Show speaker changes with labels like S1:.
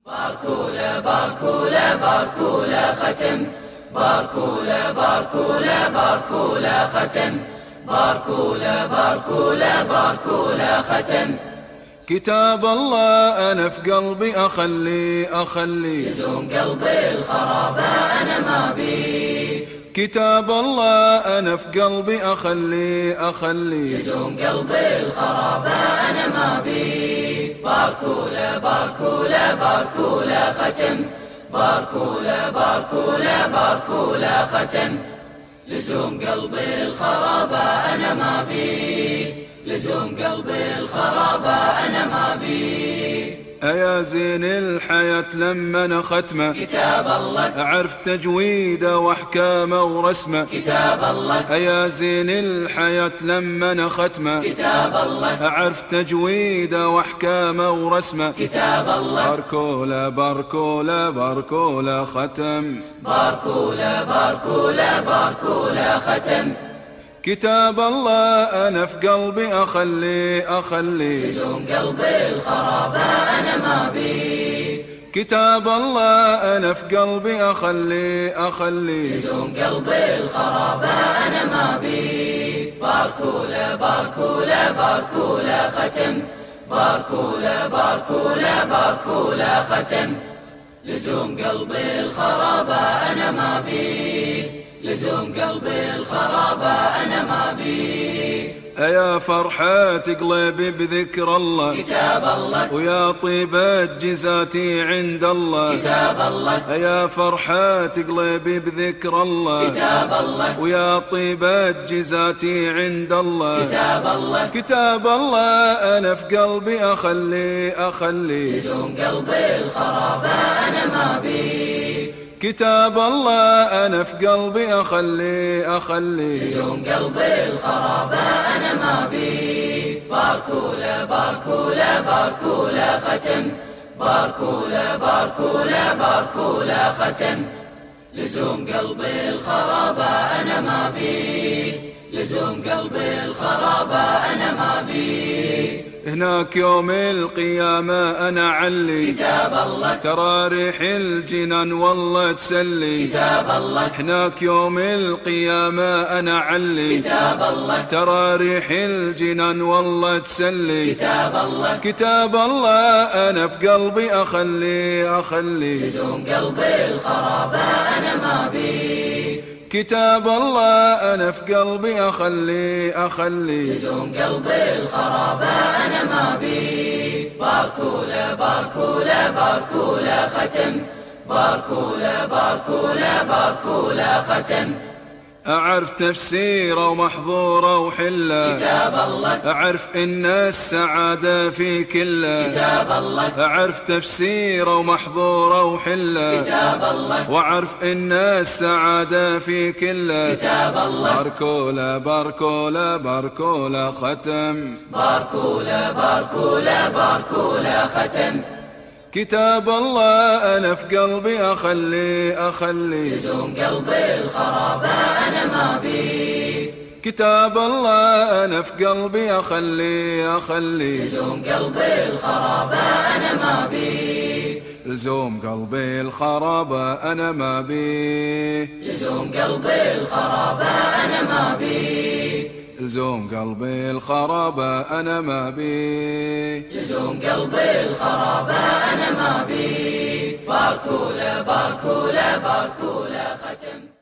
S1: باركولا باركولا باركولا ختم، باركولا باركولا باركولا ختم، باركولا باركولا باركولا ختم.
S2: كتاب الله أنا في قلبي أخلي
S1: يزوم قلبي الخرابة أنا ما بي.
S2: كتاب الله أنا في قلبي أخلي
S1: يزوم قلبي الخرابة أنا ما بي. باركولا باركولا باركولا ختم، باركولا باركولا باركولا ختم. لزوم قلبي الخرابة أنا ما بي، لزوم قلبي الخرابة أنا ما بي.
S2: أيا زين الحياة لما أنا ختمه
S1: كتاب الله،
S2: أعرف تجويده وأحكامه ورسمه.
S1: كتاب الله،
S2: أيا زين الحياة لما أنا ختمه
S1: كتاب الله،
S2: أعرف تجويده وأحكامه ورسمه.
S1: كتاب الله.
S2: باركولا باركولا باركولا ختم،
S1: باركولا باركولا باركولا ختم.
S2: كتاب الله أنا في قلبي أخلي
S1: يزوم قلبي الخرابة أنا ما بي.
S2: كتاب الله أنا في قلبي أخلي
S1: يزوم قلبي الخرابة أنا ما بي. باركولا باركولا باركولا ختم، باركولا باركولا باركولا ختم. لزوم قلبي الخرابة أنا ما بي، لزوم قلبي الخرابة أنا ما بي.
S2: أيا فرحة قلبي بذكر الله،
S1: كتاب الله،
S2: ويا طيبة جزاتي عند الله.
S1: كتاب الله،
S2: أيا فرحة قلبي بذكر الله،
S1: كتاب الله،
S2: ويا طيبة جزاتي عند الله.
S1: كتاب الله.
S2: كتاب الله أنا في قلبي أخلي
S1: يزوم قلبي الخرابة أنا ما بي.
S2: كتاب الله أنا في قلبي أخلي
S1: يزوم قلبي الخرابة أنا ما بي. باركولا باركولا باركولا ختم، باركولا باركولا باركولا ختم. لزوم قلبي الخرابة أنا ما بي، لزوم قلبي الخرابة أنا ما بي.
S2: هناك يوم القيامة أنا علي،
S1: كتاب الله،
S2: ترى ريح الجنان والله تسلي.
S1: كتاب الله،
S2: هناك يوم القيامة أنا علي،
S1: كتاب الله،
S2: ترى ريح الجنان والله تسلي.
S1: كتاب الله.
S2: كتاب الله أنا في قلبي أخلي
S1: يزوم قلبي الخرابة أنا ما بي.
S2: كتاب الله أنا في قلبي أخلي
S1: يزوم قلبي الخرابة أنا ما بي. باركولا باركولا باركولا ختم، باركولا باركولا باركولا ختم.
S2: أعرف تفسيره ومحظوره وحله،
S1: كتاب الله،
S2: أعرف إن السعادة في كله.
S1: كتاب الله،
S2: أعرف تفسيره ومحظوره وحله،
S1: كتاب الله،
S2: وأعرف إن السعادة في كله.
S1: كتاب الله.
S2: باركولا باركولا باركولا ختم،
S1: باركولا باركولا باركولا ختم.
S2: كتاب الله أنا في قلبي أخلي
S1: يزوم قلبي الخرابة أنا ما بي.
S2: كتاب الله أنا في قلبي أخلي
S1: يزوم قلبي الخرابة أنا ما بي.
S2: لزوم قلبي الخرابة أنا ما بي،
S1: يزوم قلبي الخرابة أنا ما بي.
S2: لزوم قلبي الخرابة أنا ما بي،
S1: يزوم قلبي الخرابة أنا ما بي. باركولا باركولا باركولا ختم.